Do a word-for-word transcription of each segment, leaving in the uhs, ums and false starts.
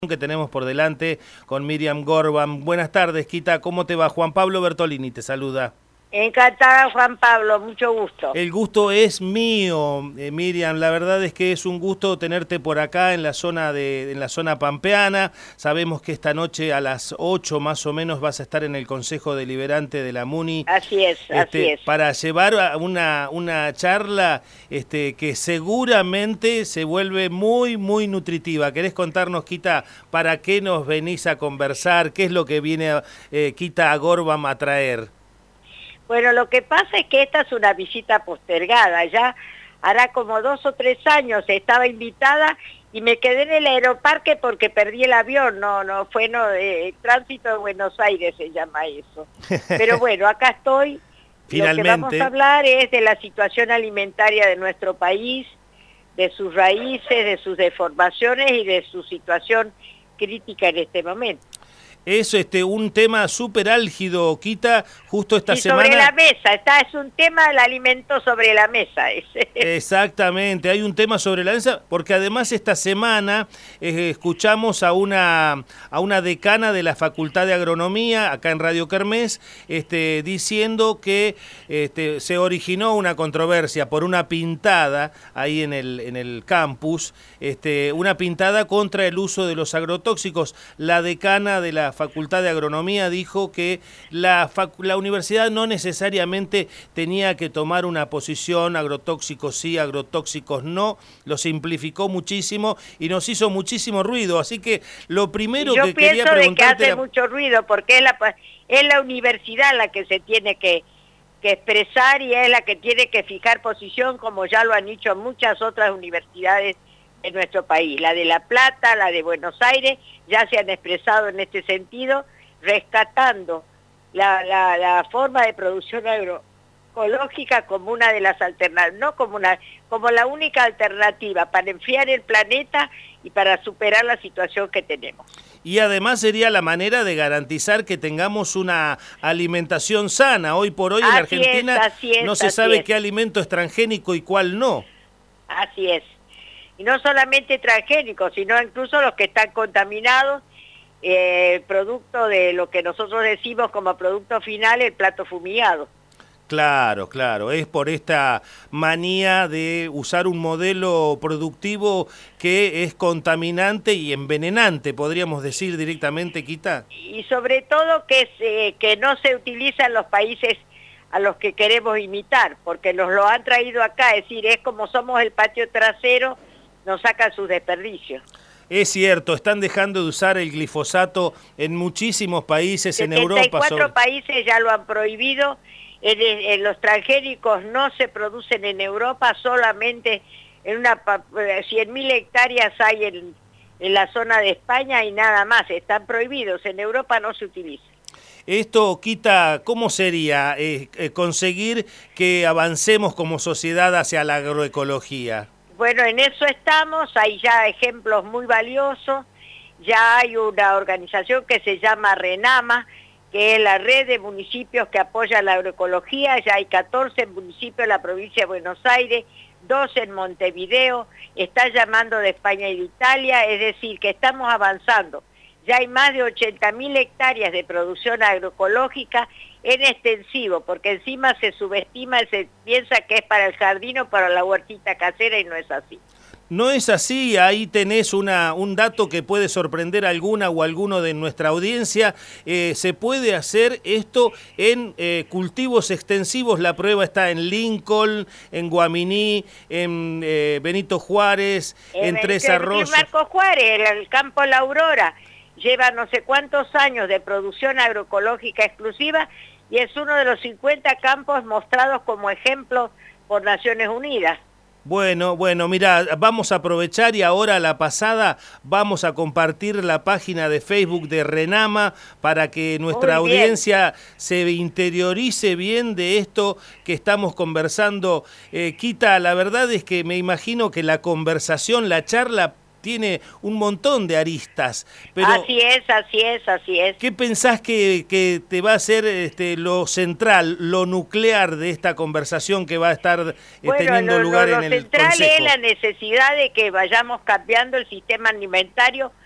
Que tenemos por delante con Miriam Gorban. Buenas tardes, Quita, ¿cómo te va? Juan Pablo Bertolini te saluda. Encantada, Juan Pablo, mucho gusto. El gusto es mío, eh, Miriam, la verdad es que es un gusto tenerte por acá en la zona de en la zona pampeana. Sabemos que esta noche a las ocho más o menos vas a estar en el Consejo Deliberante de la MUNI. Así es, este, así es. Para llevar una, una charla este, que seguramente se vuelve muy, muy nutritiva. ¿Querés contarnos, Quita, para qué nos venís a conversar? ¿Qué es lo que viene eh, Quita a Gorban a traer? Bueno, lo que pasa es que esta es una visita postergada, ya hará como dos o tres años estaba invitada y me quedé en el aeroparque porque perdí el avión, no, no, fue no, de tránsito de Buenos Aires se llama eso. Pero bueno, acá estoy. Finalmente. Lo que vamos a hablar es de la situación alimentaria de nuestro país, de sus raíces, de sus deformaciones y de su situación crítica en este momento. Es este un tema súper álgido, Quita, justo esta y semana. sobre la mesa, está, es un tema del alimento sobre la mesa. Ese. Exactamente, hay un tema sobre la mesa, porque además esta semana eh, escuchamos a una, a una decana de la Facultad de Agronomía, acá en Radio Kermés, este, diciendo que este, se originó una controversia por una pintada ahí en el, en el campus, este, una pintada contra el uso de los agrotóxicos. La decana de la Facultad de Agronomía dijo que la, la universidad no necesariamente tenía que tomar una posición, agrotóxicos sí, agrotóxicos no, lo simplificó muchísimo y nos hizo muchísimo ruido, así que lo primero Yo que quería preguntarte... Yo pienso de que hace era... mucho ruido porque es la, es la universidad la que se tiene que, que expresar y es la que tiene que fijar posición, como ya lo han hecho muchas otras universidades en nuestro país. La de La Plata, la de Buenos Aires, ya se han expresado en este sentido, rescatando la, la, la forma de producción agroecológica como una de las alternativas, no como una, como la única alternativa para enfriar el planeta y para superar la situación que tenemos. Y además sería la manera de garantizar que tengamos una alimentación sana. Hoy por hoy en así Argentina es, así es, no se así sabe es. qué alimento es transgénico y cuál no. Así es. Y no solamente transgénicos, sino incluso los que están contaminados, eh, producto de lo que nosotros decimos como producto final, el plato fumigado. Claro, claro, es por esta manía de usar un modelo productivo que es contaminante y envenenante, podríamos decir directamente, Quita. Y sobre todo que, se, que no se utiliza en los países a los que queremos imitar, porque nos lo han traído acá, es decir, es como somos el patio trasero, nos sacan sus desperdicios. Es cierto, están dejando de usar el glifosato en muchísimos países en Europa. setenta y cuatro países ya lo han prohibido, en, en los transgénicos no se producen en Europa, solamente en una cien mil hectáreas hay en, en la zona de España y nada más, están prohibidos, en Europa no se utilizan. Esto, Quita, ¿cómo sería eh, eh, conseguir que avancemos como sociedad hacia la agroecología? Bueno, en eso estamos, hay ya ejemplos muy valiosos, ya hay una organización que se llama RENAMA, que es la red de municipios que apoya la agroecología, ya hay catorce municipios en la provincia de Buenos Aires, doce en Montevideo, está llamando de España y de Italia, es decir, que estamos avanzando. Ya hay más de ochenta mil hectáreas de producción agroecológica en extensivo, porque encima se subestima, se piensa que es para el jardín o para la huertita casera y no es así. No es así, ahí tenés una, un dato que puede sorprender a alguna o alguno de nuestra audiencia. Eh, se puede hacer esto en eh, cultivos extensivos, la prueba está en Lincoln, en Guaminí, en eh, Benito Juárez, eh, en Tres Arroyos. Marco Juárez, el campo La Aurora, lleva no sé cuántos años de producción agroecológica exclusiva y es uno de los cincuenta campos mostrados como ejemplo por Naciones Unidas. Bueno, bueno, mira, vamos a aprovechar y ahora a la pasada vamos a compartir la página de Facebook de RENAMA para que nuestra audiencia se interiorice bien de esto que estamos conversando. Eh, Quita, la verdad es que me imagino que la conversación, la charla tiene un montón de aristas. Pero así es, así es, así es. ¿Qué pensás que, que te va a ser este, lo central, lo nuclear de esta conversación que va a estar eh, bueno, teniendo lo, lugar lo, en lo el central Consejo? Es la necesidad de que vayamos cambiando el sistema alimentario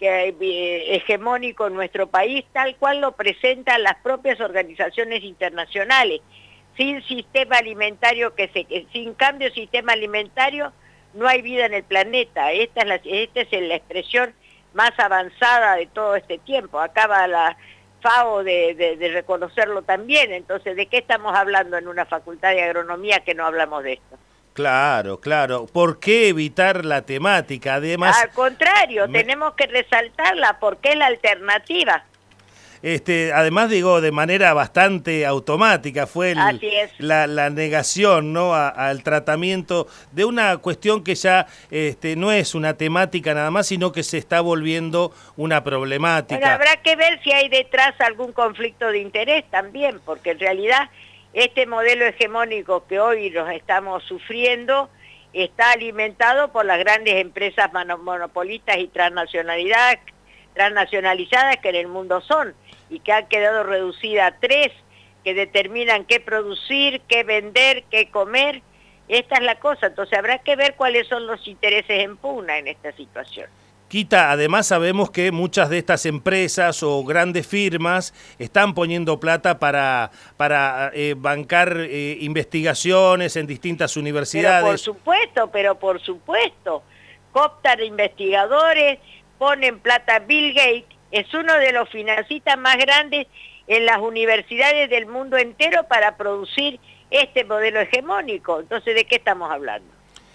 que, eh, hegemónico en nuestro país, tal cual lo presentan las propias organizaciones internacionales. Sin sistema alimentario, que se, sin cambio de sistema alimentario, no hay vida en el planeta. Esta es la, esta es la expresión más avanzada de todo este tiempo. Acaba la FAO de, de, de reconocerlo también. Entonces, ¿de qué estamos hablando en una facultad de agronomía que no hablamos de esto? Claro, claro. ¿Por qué evitar la temática? Además, al contrario, me... tenemos que resaltarla porque es la alternativa. Este, además, digo, de manera bastante automática fue el, Así es. la, la negación, ¿no?, a, al tratamiento de una cuestión que ya este, no es una temática nada más, sino que se está volviendo una problemática. Bueno, habrá que ver si hay detrás algún conflicto de interés también, porque en realidad este modelo hegemónico que hoy nos estamos sufriendo está alimentado por las grandes empresas monopolistas y transnacionalidades, transnacionalizadas que en el mundo son, y que han quedado reducidas a tres, que determinan qué producir, qué vender, qué comer. Esta es la cosa, entonces habrá que ver cuáles son los intereses en pugna en esta situación. Quita, además sabemos que muchas de estas empresas o grandes firmas están poniendo plata para, para eh, bancar eh, investigaciones en distintas universidades. Pero por supuesto, pero por supuesto, cooptan investigadores, ponen plata. Bill Gates es uno de los financistas más grandes en las universidades del mundo entero para producir este modelo hegemónico. Entonces, ¿de qué estamos hablando?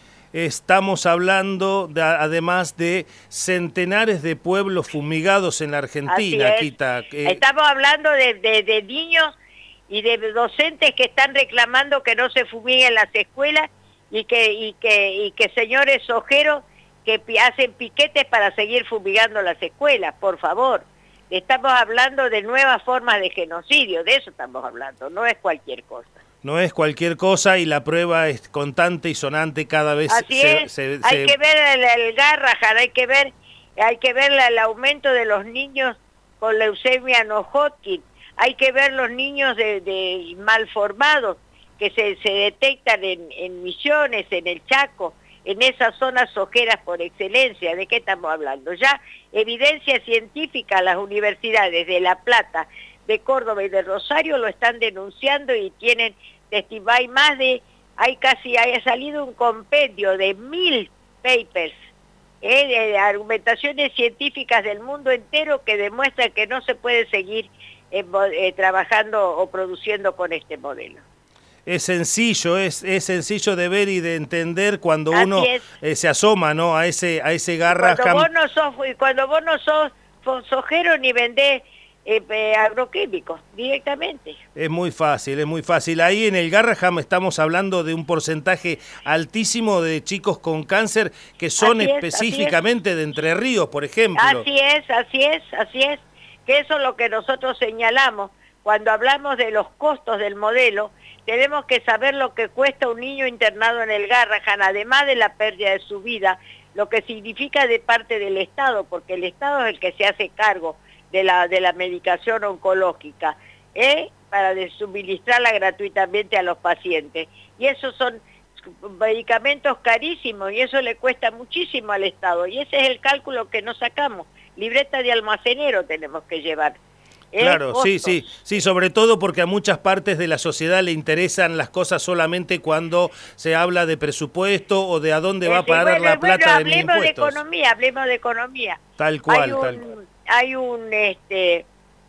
Estamos hablando, de, además, de centenares de pueblos fumigados en la Argentina, Quita. Eh... Estamos hablando de, de, de niños y de docentes que están reclamando que no se fumiguen las escuelas y que, y que, y que señores ojeros que hacen piquetes para seguir fumigando las escuelas, por favor. Estamos hablando de nuevas formas de genocidio, de eso estamos hablando, no es cualquier cosa. No es cualquier cosa y la prueba es constante y sonante cada vez. Así se, es, se, hay se... que ver el, el Garrahan, hay que ver, hay que ver el aumento de los niños con leucemia no Hodgkin, hay que ver los niños de, de malformados que se, se detectan en, en Misiones, en el Chaco, en esas zonas ojeras por excelencia. ¿De qué estamos hablando? Ya evidencia científica, las universidades de La Plata, de Córdoba y de Rosario lo están denunciando y tienen testimonios. Hay más de, hay casi, haya salido un compendio de mil papers, eh, de argumentaciones científicas del mundo entero que demuestran que no se puede seguir eh, eh, trabajando o produciendo con este modelo. Es sencillo, es, es sencillo de ver y de entender cuando Así uno eh, se asoma, ¿no?, a ese a ese Garrahan. Cuando vos no sos, cuando vos no sos sojero ni vendés eh, eh, agroquímicos directamente. Es muy fácil, es muy fácil. Ahí en el Garrahan estamos hablando de un porcentaje altísimo de chicos con cáncer que son así es, específicamente de Entre Ríos, por ejemplo. Así es, así es, así es. Que eso es lo que nosotros señalamos cuando hablamos de los costos del modelo. Tenemos que saber lo que cuesta un niño internado en el Garrahan, además de la pérdida de su vida, lo que significa de parte del Estado, porque el Estado es el que se hace cargo de la, de la medicación oncológica, ¿eh? para suministrarla gratuitamente a los pacientes. Y esos son medicamentos carísimos y eso le cuesta muchísimo al Estado. Y ese es el cálculo que nos sacamos. Libreta de almacenero tenemos que llevar. Claro, sí, sí, sí, sobre todo porque a muchas partes de la sociedad le interesan las cosas solamente cuando se habla de presupuesto o de a dónde va a parar bueno, la plata bueno, de mis impuestos. Hablemos de economía, hablemos de economía. Tal cual, hay un, tal cual. Hay un, este,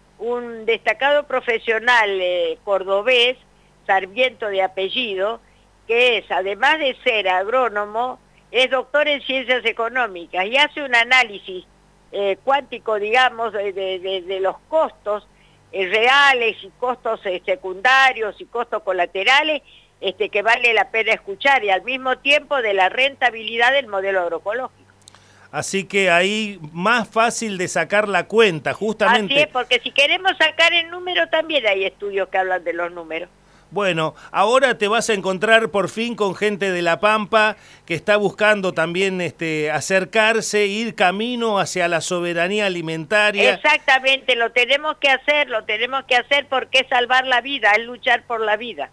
un destacado profesional eh, cordobés, Sarmiento de apellido, que es, además de ser agrónomo, es doctor en ciencias económicas y hace un análisis Eh, cuántico, digamos, de, de, de los costos eh, reales y costos eh, secundarios y costos colaterales este, que vale la pena escuchar y al mismo tiempo de la rentabilidad del modelo agroecológico. Así que ahí más fácil de sacar la cuenta, justamente. Así es, porque si queremos sacar el número también hay estudios que hablan de los números. Bueno, ahora te vas a encontrar por fin con gente de La Pampa que está buscando también este, acercarse, ir camino hacia la soberanía alimentaria. Exactamente, lo tenemos que hacer, lo tenemos que hacer porque es salvar la vida, es luchar por la vida.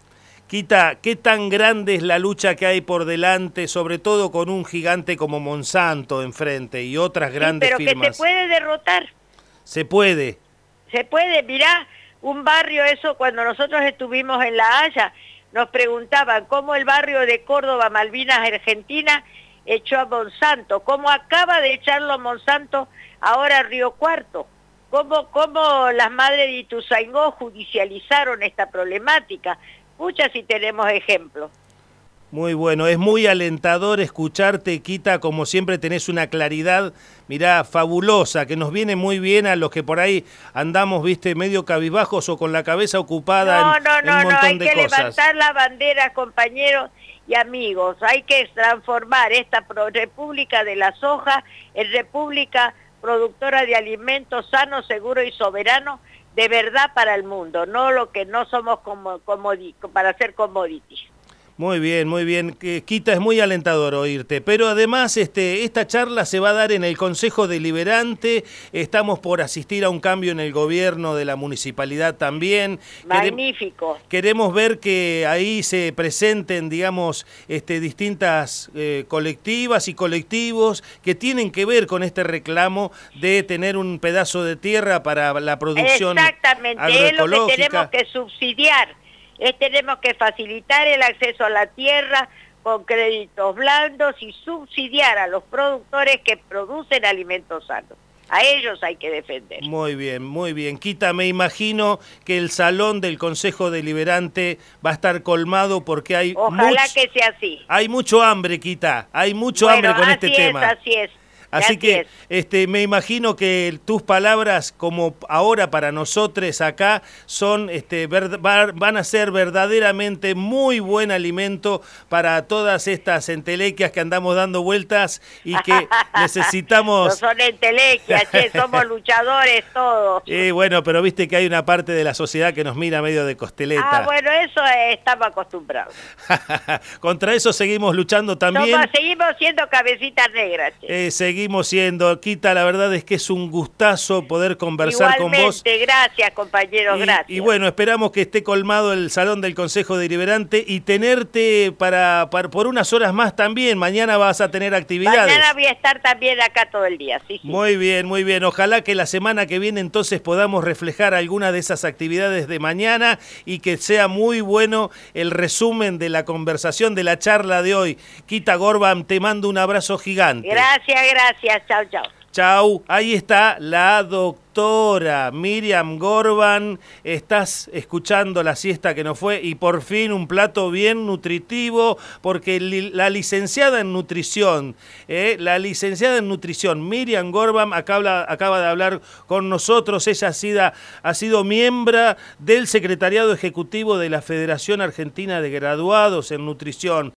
Quita, ¿qué tan grande es la lucha que hay por delante, sobre todo con un gigante como Monsanto enfrente y otras grandes sí, pero firmas? que se puede derrotar. Se puede. Se puede, mirá, un barrio eso, cuando nosotros estuvimos en La Haya, nos preguntaban cómo el barrio de Córdoba, Malvinas, Argentina, echó a Monsanto, cómo acaba de echarlo a Monsanto ahora a Río Cuarto, cómo, cómo las madres de Ituzaingó judicializaron esta problemática. Pucha si tenemos ejemplos. Muy bueno, es muy alentador escucharte, Quita, como siempre tenés una claridad, mirá, fabulosa, que nos viene muy bien a los que por ahí andamos, viste, medio cabizbajos o con la cabeza ocupada no, en, no, en no, un montón no, hay de que cosas. levantar la bandera, compañeros y amigos, hay que transformar esta república de la soja en república productora de alimentos sanos, seguros y soberanos de verdad para el mundo, no lo que no somos como, como para hacer commodities. Muy bien, muy bien. Quita, es muy alentador oírte. Pero además este, esta charla se va a dar en el Consejo Deliberante. Estamos por asistir a un cambio en el gobierno de la municipalidad también. Magnífico. Queremos ver que ahí se presenten, digamos, este, distintas eh, colectivas y colectivos que tienen que ver con este reclamo de tener un pedazo de tierra para la producción Exactamente, agroecológica. Es lo que tenemos que subsidiar. Es, tenemos que facilitar el acceso a la tierra con créditos blandos y subsidiar a los productores que producen alimentos sanos. A ellos hay que defender. Muy bien, muy bien. Quita, me imagino que el salón del Consejo Deliberante va a estar colmado porque hay Ojalá much... que sea así. Hay mucho hambre, Quita. Hay mucho bueno, hambre con este es, tema. Así es. Así, así que es. este, me imagino que tus palabras, como ahora para nosotros acá, son, este, ver, van a ser verdaderamente muy buen alimento para todas estas entelequias que andamos dando vueltas y que necesitamos... No son entelequias, che, somos luchadores todos. Y bueno, pero viste que hay una parte de la sociedad que nos mira medio de costeleta. Ah, bueno, eso eh, estamos acostumbrados. Contra eso seguimos luchando también. Somos, seguimos siendo cabecitas negras, che. Eh, seguimos siendo, Quita, la verdad es que es un gustazo poder conversar Igualmente, con vos. Gracias, compañeros, y, gracias. Y bueno, esperamos que esté colmado el salón del Consejo Deliberante y tenerte para, para por unas horas más también. Mañana vas a tener actividades. Mañana voy a estar también acá todo el día, sí, sí. Muy bien, muy bien. Ojalá que la semana que viene entonces podamos reflejar alguna de esas actividades de mañana y que sea muy bueno el resumen de la conversación, de la charla de hoy. Quita Gorban, te mando un abrazo gigante. Gracias, gracias. Chao, chao. Chau, ahí está la doctora Miriam Gorban, estás escuchando la siesta que nos fue y por fin un plato bien nutritivo porque li, la licenciada en nutrición, eh, la licenciada en nutrición Miriam Gorban acaba, acaba de hablar con nosotros, ella ha sido, ha sido miembro del secretariado ejecutivo de la Federación Argentina de Graduados en Nutrición.